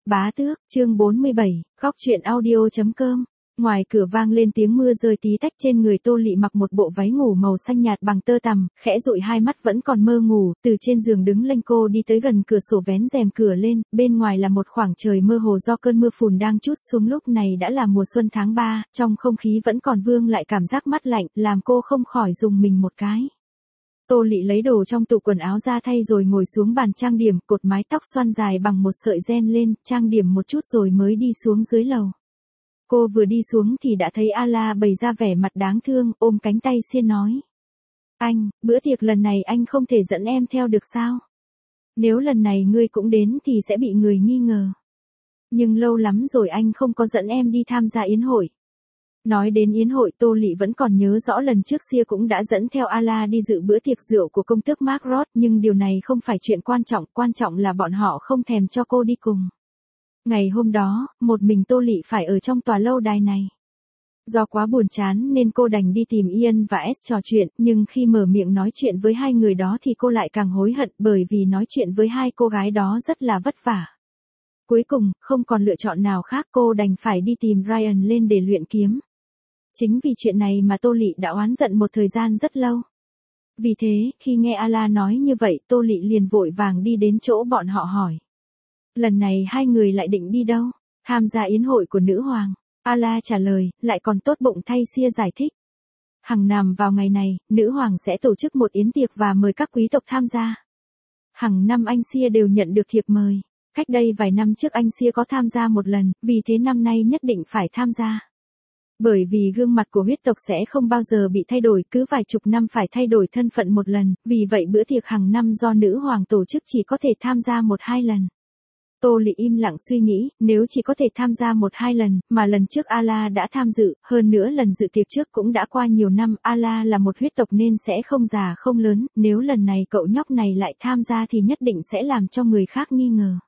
Bá tước, chương 47, góc truyện audio.com. Ngoài cửa vang lên tiếng mưa rơi tí tách, trên người Tô Lị mặc một bộ váy ngủ màu xanh nhạt bằng tơ tằm, khẽ dụi hai mắt vẫn còn mơ ngủ, từ trên giường đứng lênh cô đi tới gần cửa sổ vén rèm cửa lên, bên ngoài là một khoảng trời mơ hồ do cơn mưa phùn đang trút xuống, lúc này đã là mùa xuân tháng 3, trong không khí vẫn còn vương lại cảm giác mát lạnh, làm cô không khỏi rùng mình một cái. Tô Lị lấy đồ trong tủ quần áo ra thay rồi ngồi xuống bàn trang điểm, cột mái tóc xoăn dài bằng một sợi ren lên, trang điểm một chút rồi mới đi xuống dưới lầu. Cô vừa đi xuống thì đã thấy Ala bày ra vẻ mặt đáng thương, ôm cánh tay Sia nói. Anh, bữa tiệc lần này anh không thể dẫn em theo được sao? Nếu lần này ngươi cũng đến thì sẽ bị người nghi ngờ. Nhưng lâu lắm rồi anh không có dẫn em đi tham gia yến hội. Nói đến yến hội, Tô Lị vẫn còn nhớ rõ lần trước Sia cũng đã dẫn theo Ala đi dự bữa tiệc rượu của công tước Mark Roth, nhưng điều này không phải chuyện quan trọng là bọn họ không thèm cho cô đi cùng. Ngày hôm đó, một mình Tô Lị phải ở trong tòa lâu đài này. Do quá buồn chán nên cô đành đi tìm Ian và S trò chuyện, nhưng khi mở miệng nói chuyện với hai người đó thì cô lại càng hối hận, bởi vì nói chuyện với hai cô gái đó rất là vất vả. Cuối cùng, không còn lựa chọn nào khác, cô đành phải đi tìm Ryan lên để luyện kiếm. Chính vì chuyện này mà Tô Lị đã oán giận một thời gian rất lâu. Vì thế, khi nghe Ala nói như vậy, Tô Lị liền vội vàng đi đến chỗ bọn họ hỏi. Lần này hai người lại định đi đâu? Tham gia yến hội của nữ hoàng. Ala trả lời, lại còn tốt bụng thay Sia giải thích. Hàng năm vào ngày này, nữ hoàng sẽ tổ chức một yến tiệc và mời các quý tộc tham gia. Hàng năm anh Sia đều nhận được thiệp mời. Cách đây vài năm trước anh Sia có tham gia một lần, vì thế năm nay nhất định phải tham gia. Bởi vì gương mặt của huyết tộc sẽ không bao giờ bị thay đổi, cứ vài chục năm phải thay đổi thân phận một lần, vì vậy bữa tiệc hàng năm do nữ hoàng tổ chức chỉ có thể tham gia 1-2 lần. Tô Lị im lặng suy nghĩ, nếu chỉ có thể tham gia 1-2 lần, mà lần trước Ala đã tham dự, hơn nữa lần dự tiệc trước cũng đã qua nhiều năm, Ala là một huyết tộc nên sẽ không già không lớn, nếu lần này cậu nhóc này lại tham gia thì nhất định sẽ làm cho người khác nghi ngờ.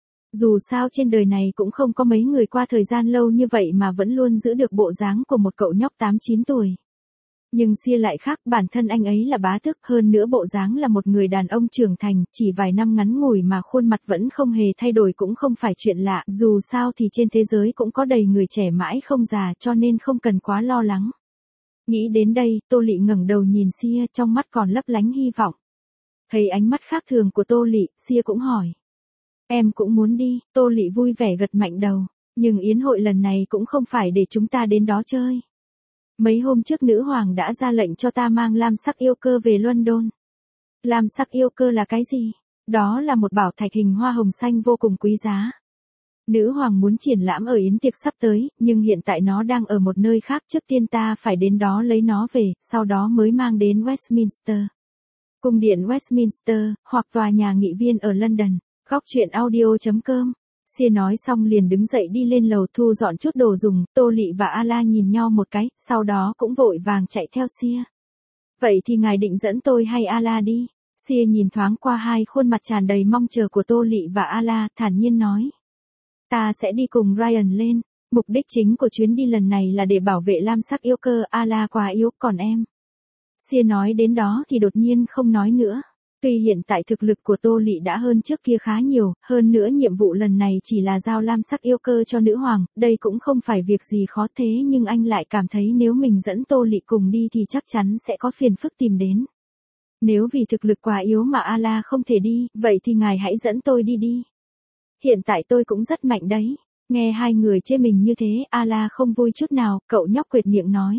Dù sao trên đời này cũng không có mấy người qua thời gian lâu như vậy mà vẫn luôn giữ được bộ dáng của một cậu nhóc 8-9 tuổi. Nhưng Sia lại khác, bản thân anh ấy là bá tước, hơn nữa bộ dáng là một người đàn ông trưởng thành, chỉ vài năm ngắn ngủi mà khuôn mặt vẫn không hề thay đổi cũng không phải chuyện lạ, dù sao thì trên thế giới cũng có đầy người trẻ mãi không già cho nên không cần quá lo lắng. Nghĩ đến đây, Tô Lị ngẩng đầu nhìn Sia, trong mắt còn lấp lánh hy vọng. Thấy ánh mắt khác thường của Tô Lị, Sia cũng hỏi. Em cũng muốn đi, Tô Lị vui vẻ gật mạnh đầu, nhưng yến hội lần này cũng không phải để chúng ta đến đó chơi. Mấy hôm trước nữ hoàng đã ra lệnh cho ta mang lam sắc yêu cơ về London. Lam sắc yêu cơ là cái gì? Đó là một bảo thạch hình hoa hồng xanh vô cùng quý giá. Nữ hoàng muốn triển lãm ở yến tiệc sắp tới, nhưng hiện tại nó đang ở một nơi khác, trước tiên ta phải đến đó lấy nó về, sau đó mới mang đến Westminster. Cung điện Westminster, hoặc tòa nhà nghị viên ở London. Góc truyện audio.com. Sia nói xong liền đứng dậy đi lên lầu thu dọn chút đồ dùng, Tô Lị và Ala nhìn nhau một cái, sau đó cũng vội vàng chạy theo Sia. Vậy thì ngài định dẫn tôi hay Ala đi? Sia nhìn thoáng qua hai khuôn mặt tràn đầy mong chờ của Tô Lị và Ala, thản nhiên nói. Ta sẽ đi cùng Ryan lên, mục đích chính của chuyến đi lần này là để bảo vệ lam sắc yêu cơ, Ala quá yếu, còn em. Sia nói đến đó thì đột nhiên không nói nữa. Tuy hiện tại thực lực của Tô Lị đã hơn trước kia khá nhiều, hơn nữa nhiệm vụ lần này chỉ là giao lam sắc yêu cơ cho nữ hoàng, đây cũng không phải việc gì khó, thế nhưng anh lại cảm thấy nếu mình dẫn Tô Lị cùng đi thì chắc chắn sẽ có phiền phức tìm đến. Nếu vì thực lực quá yếu mà Ala không thể đi, vậy thì ngài hãy dẫn tôi đi đi. Hiện tại tôi cũng rất mạnh đấy. Nghe hai người chê mình như thế, Ala không vui chút nào, cậu nhóc quệt miệng nói.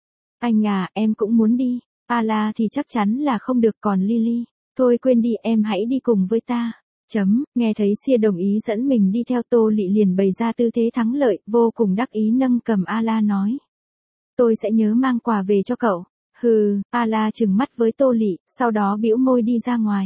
Anh à, em cũng muốn đi. Ala thì chắc chắn là không được, còn Lily. Thôi quên đi, em hãy đi cùng với ta. Nghe thấy Sia đồng ý dẫn mình đi theo, Tô Lị liền bày ra tư thế thắng lợi, vô cùng đắc ý nâng cầm Ala nói. Tôi sẽ nhớ mang quà về cho cậu. Hừ, Ala trừng mắt với Tô Lị, sau đó bĩu môi đi ra ngoài.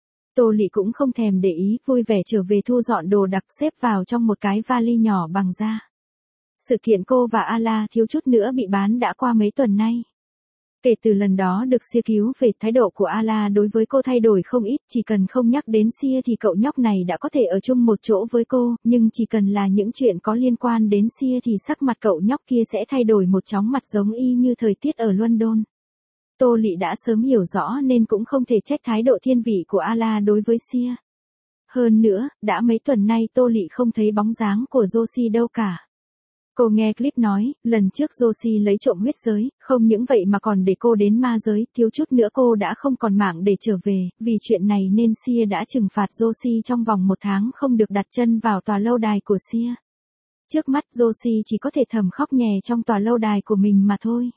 Tô Lị cũng không thèm để ý, vui vẻ trở về thu dọn đồ đạc xếp vào trong một cái vali nhỏ bằng da. Sự kiện cô và Ala thiếu chút nữa bị bán đã qua mấy tuần nay. Kể từ lần đó được Sia cứu về, thái độ của Ala đối với cô thay đổi không ít, chỉ cần không nhắc đến Sia thì cậu nhóc này đã có thể ở chung một chỗ với cô, nhưng chỉ cần là những chuyện có liên quan đến Sia thì sắc mặt cậu nhóc kia sẽ thay đổi một chóng mặt giống y như thời tiết ở London. Tô Lị đã sớm hiểu rõ nên cũng không thể trách thái độ thiên vị của Ala đối với Sia. hơn nữa, đã mấy tuần nay Tô Lị không thấy bóng dáng của Joshi đâu cả. Cô nghe clip nói, lần trước Joshi lấy trộm huyết giới, không những vậy mà còn để cô đến ma giới, thiếu chút nữa cô đã không còn mạng để trở về, vì chuyện này nên Sia đã trừng phạt Joshi trong vòng 1 tháng không được đặt chân vào tòa lâu đài của Sia. Trước mắt Joshi chỉ có thể thầm khóc nhè trong tòa lâu đài của mình mà thôi.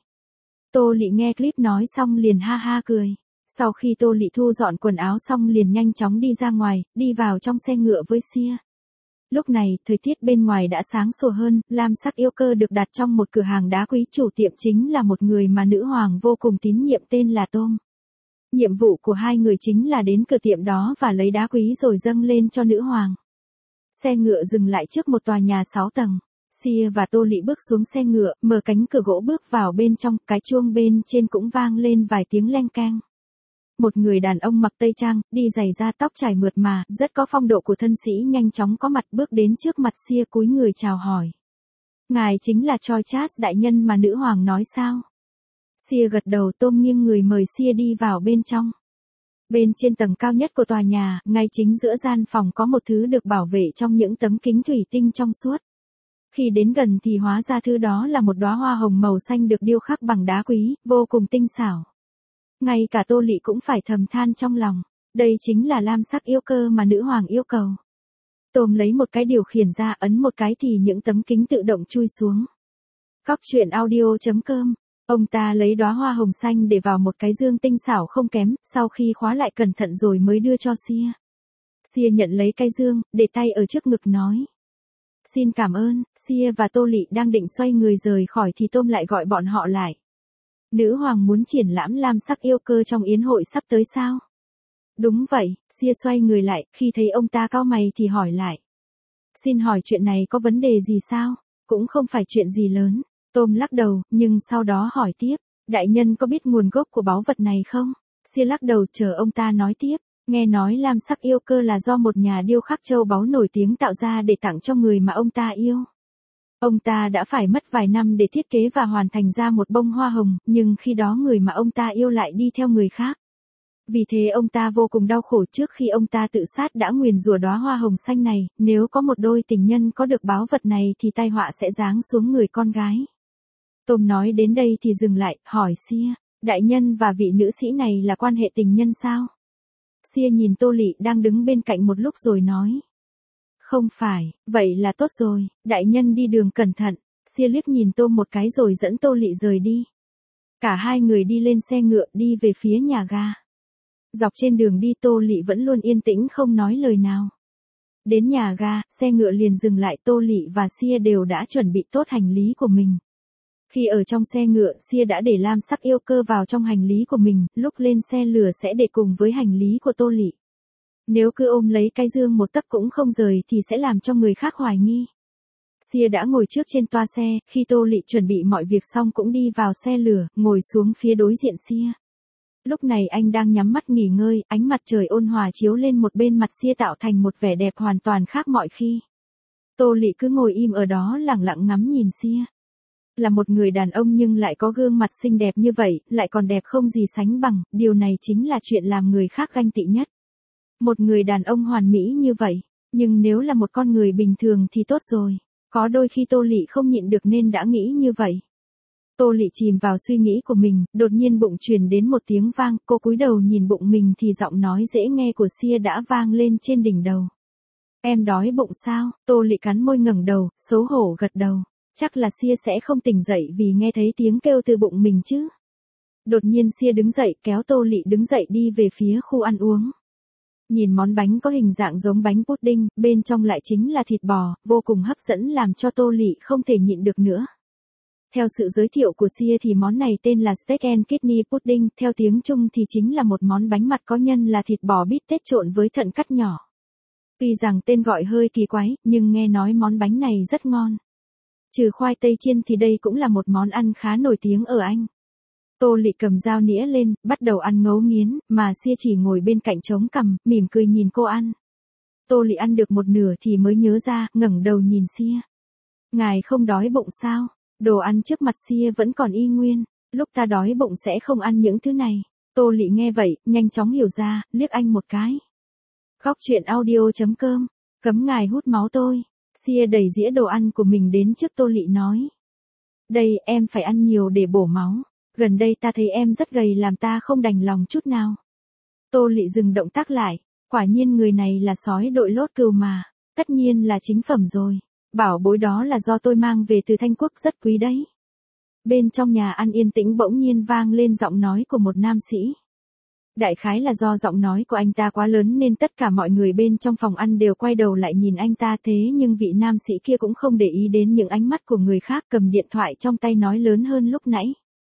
Tô Lị nghe clip nói xong liền ha ha cười. Sau khi Tô Lị thu dọn quần áo xong liền nhanh chóng đi ra ngoài, đi vào trong xe ngựa với Sia. Lúc này, thời tiết bên ngoài đã sáng sủa hơn, lam sắc yêu cơ được đặt trong một cửa hàng đá quý, chủ tiệm chính là một người mà nữ hoàng vô cùng tín nhiệm tên là Tom. Nhiệm vụ của hai người chính là đến cửa tiệm đó và lấy đá quý rồi dâng lên cho nữ hoàng. Xe ngựa dừng lại trước một tòa nhà 6 tầng. Sia và Tô Lị bước xuống xe ngựa, mở cánh cửa gỗ bước vào bên trong, cái chuông bên trên cũng vang lên vài tiếng leng keng. Một người đàn ông mặc tây trang, đi giày da, tóc trải mượt mà, rất có phong độ của thân sĩ, nhanh chóng có mặt bước đến trước mặt Sia cúi người chào hỏi. Ngài chính là Choi Chas đại nhân mà nữ hoàng nói sao? Sia gật đầu. Tom nghiêng người mời Sia đi vào bên trong. Bên trên tầng cao nhất của tòa nhà, ngay chính giữa gian phòng có một thứ được bảo vệ trong những tấm kính thủy tinh trong suốt. Khi đến gần thì hóa ra thứ đó là một đóa hoa hồng màu xanh được điêu khắc bằng đá quý, vô cùng tinh xảo. Ngay cả Tô Lị cũng phải thầm than trong lòng, đây chính là lam sắc yêu cơ mà nữ hoàng yêu cầu. Tom lấy một cái điều khiển ra, ấn một cái thì những tấm kính tự động chui xuống. Cóc truyện audio.com. Ông ta lấy đóa hoa hồng xanh để vào một cái dương tinh xảo không kém, sau khi khóa lại cẩn thận rồi mới đưa cho Sia. Sia nhận lấy cái dương, để tay ở trước ngực nói. Xin cảm ơn. Sia và Tô Lị đang định xoay người rời khỏi thì Tom lại gọi bọn họ lại. Nữ hoàng muốn triển lãm lam sắc yêu cơ trong yến hội sắp tới sao? Đúng vậy. Sia xoay người lại, khi thấy ông ta cau mày thì hỏi lại. Xin hỏi chuyện này có vấn đề gì sao? Cũng không phải chuyện gì lớn. Tom lắc đầu, nhưng sau đó hỏi tiếp. Đại nhân có biết nguồn gốc của báu vật này không? Sia lắc đầu chờ ông ta nói tiếp. Nghe nói lam sắc yêu cơ là do một nhà điêu khắc châu báu nổi tiếng tạo ra để tặng cho người mà ông ta yêu. Ông ta đã phải mất vài năm để thiết kế và hoàn thành ra một bông hoa hồng, nhưng khi đó người mà ông ta yêu lại đi theo người khác. Vì thế ông ta vô cùng đau khổ. Trước khi ông ta tự sát đã nguyền rủa đóa hoa hồng xanh này, nếu có một đôi tình nhân có được báu vật này thì tai họa sẽ giáng xuống người con gái. Tom nói đến đây thì dừng lại, hỏi Sia, đại nhân và vị nữ sĩ này là quan hệ tình nhân sao? Sia nhìn Tô Lị đang đứng bên cạnh một lúc rồi nói. Không phải. Vậy là tốt rồi, đại nhân đi đường cẩn thận. Sia liếc nhìn Tom một cái rồi dẫn Tô Lị rời đi. Cả hai người đi lên xe ngựa đi về phía nhà ga. Dọc trên đường đi Tô Lị vẫn luôn yên tĩnh không nói lời nào. Đến nhà ga, xe ngựa liền dừng lại. Tô Lị và Sia đều đã chuẩn bị tốt hành lý của mình. Khi ở trong xe ngựa, Sia đã để lam sắc yêu cơ vào trong hành lý của mình, lúc lên xe lửa sẽ để cùng với hành lý của Tô Lị. Nếu cứ ôm lấy cái dương một tấc cũng không rời thì sẽ làm cho người khác hoài nghi. Sia đã ngồi trước trên toa xe, khi Tô Lị chuẩn bị mọi việc xong cũng đi vào xe lửa, ngồi xuống phía đối diện Sia. Lúc này anh đang nhắm mắt nghỉ ngơi, ánh mặt trời ôn hòa chiếu lên một bên mặt Sia tạo thành một vẻ đẹp hoàn toàn khác mọi khi. Tô Lị cứ ngồi im ở đó lẳng lặng ngắm nhìn Sia. Là một người đàn ông nhưng lại có gương mặt xinh đẹp như vậy, lại còn đẹp không gì sánh bằng, điều này chính là chuyện làm người khác ganh tị nhất. Một người đàn ông hoàn mỹ như vậy, nhưng nếu là một con người bình thường thì tốt rồi. Có đôi khi Tô Lị không nhịn được nên đã nghĩ như vậy. Tô Lị chìm vào suy nghĩ của mình, đột nhiên bụng truyền đến một tiếng vang, cô cúi đầu nhìn bụng mình thì giọng nói dễ nghe của Sia đã vang lên trên đỉnh đầu. Em đói bụng sao? Tô Lị cắn môi ngẩng đầu, xấu hổ gật đầu. Chắc là Sia sẽ không tỉnh dậy vì nghe thấy tiếng kêu từ bụng mình chứ. Đột nhiên Sia đứng dậy kéo Tô Lị đứng dậy đi về phía khu ăn uống. Nhìn món bánh có hình dạng giống bánh pudding, bên trong lại chính là thịt bò, vô cùng hấp dẫn làm cho Tô Lị không thể nhịn được nữa. Theo sự giới thiệu của Sia thì món này tên là Steak and Kidney Pudding, theo tiếng Trung thì chính là một món bánh mặt có nhân là thịt bò bít tết trộn với thận cắt nhỏ. Tuy rằng tên gọi hơi kỳ quái, nhưng nghe nói món bánh này rất ngon. Trừ khoai tây chiên thì đây cũng là một món ăn khá nổi tiếng ở Anh. Tô Lị cầm dao nĩa lên, bắt đầu ăn ngấu nghiến, mà Sia chỉ ngồi bên cạnh chống cằm, mỉm cười nhìn cô ăn. Tô Lị ăn được một nửa thì mới nhớ ra, ngẩng đầu nhìn Sia. Ngài không đói bụng sao? Đồ ăn trước mặt Sia vẫn còn y nguyên, lúc ta đói bụng sẽ không ăn những thứ này. Tô Lị nghe vậy, nhanh chóng hiểu ra, liếc anh một cái. Góc chuyện audio.com. Cấm ngài hút máu tôi. Sia đẩy dĩa đồ ăn của mình đến trước Tô Lị nói. Đây, em phải ăn nhiều để bổ máu. Gần đây ta thấy em rất gầy làm ta không đành lòng chút nào. Tô Lị dừng động tác lại. Quả nhiên người này là sói đội lốt cừu mà. Tất nhiên là chính phẩm rồi. Bảo bối đó là do tôi mang về từ Thanh Quốc, rất quý đấy. Bên trong nhà ăn yên tĩnh bỗng nhiên vang lên giọng nói của một nam sĩ. Đại khái là do giọng nói của anh ta quá lớn nên tất cả mọi người bên trong phòng ăn đều quay đầu lại nhìn anh ta, thế nhưng vị nam sĩ kia cũng không để ý đến những ánh mắt của người khác, cầm điện thoại trong tay nói lớn hơn lúc nãy.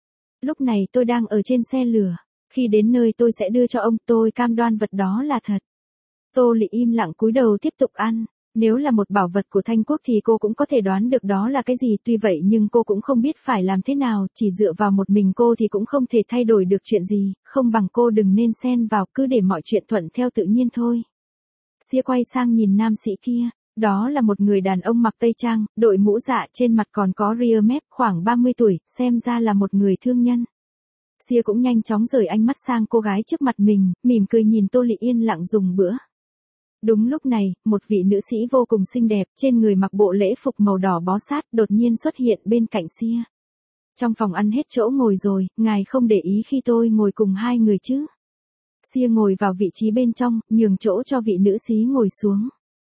Lúc này tôi đang ở trên xe lửa. Khi đến nơi tôi sẽ đưa cho ông, tôi cam đoan vật đó là thật. Tô Lị im lặng cúi đầu tiếp tục ăn. Nếu là một bảo vật của Thanh Quốc thì cô cũng có thể đoán được đó là cái gì, tuy vậy nhưng cô cũng không biết phải làm thế nào, chỉ dựa vào một mình cô thì cũng không thể thay đổi được chuyện gì, không bằng cô đừng nên xen vào, cứ để mọi chuyện thuận theo tự nhiên thôi. Sia quay sang nhìn nam sĩ kia, đó là một người đàn ông mặc tây trang, đội mũ dạ, trên mặt còn có ria mép, khoảng 30 tuổi, xem ra là một người thương nhân. Sia cũng nhanh chóng rời ánh mắt sang cô gái trước mặt mình, mỉm cười nhìn Tô Lị yên lặng dùng bữa. Đúng lúc này, một vị nữ sĩ vô cùng xinh đẹp, trên người mặc bộ lễ phục màu đỏ bó sát, đột nhiên xuất hiện bên cạnh Sia. Trong phòng ăn hết chỗ ngồi rồi, ngài không để ý khi tôi ngồi cùng hai người chứ? Sia ngồi vào vị trí bên trong, nhường chỗ cho vị nữ sĩ ngồi xuống.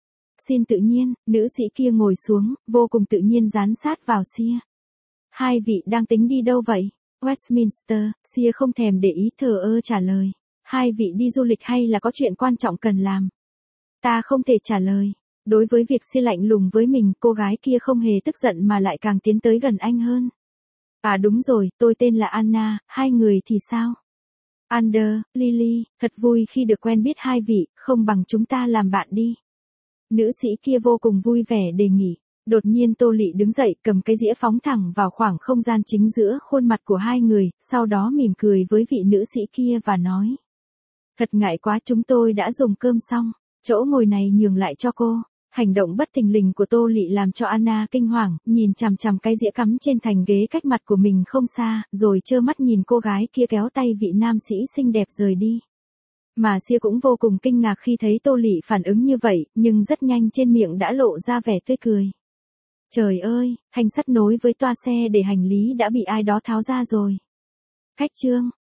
Xin tự nhiên, nữ sĩ kia ngồi xuống, vô cùng tự nhiên dán sát vào Sia. Hai vị đang tính đi đâu vậy? Westminster. Sia không thèm để ý, thờ ơ trả lời. Hai vị đi du lịch hay là có chuyện quan trọng cần làm? Ta không thể trả lời. Đối với việc Sia lạnh lùng với mình, cô gái kia không hề tức giận mà lại càng tiến tới gần anh hơn. À đúng rồi, tôi tên là Anna, hai người thì sao? Ander, Lily, thật vui khi được quen biết hai vị, không bằng chúng ta làm bạn đi. Nữ sĩ kia vô cùng vui vẻ đề nghị. Đột nhiên Tô Lị đứng dậy, cầm cái dĩa phóng thẳng vào khoảng không gian chính giữa khuôn mặt của hai người, sau đó mỉm cười với vị nữ sĩ kia và nói. Thật ngại quá, chúng tôi đã dùng cơm xong. Chỗ ngồi này nhường lại cho cô. Hành động bất thình lình của Tô Lị làm cho Anna kinh hoàng, nhìn chằm chằm cái dĩa cắm trên thành ghế cách mặt của mình không xa, rồi trơ mắt nhìn cô gái kia kéo tay vị nam sĩ xinh đẹp rời đi. Mà Sia cũng vô cùng kinh ngạc khi thấy Tô Lị phản ứng như vậy, nhưng rất nhanh trên miệng đã lộ ra vẻ tươi cười. Trời ơi, thanh sắt nối với toa xe để hành lý đã bị ai đó tháo ra rồi. Khách trương,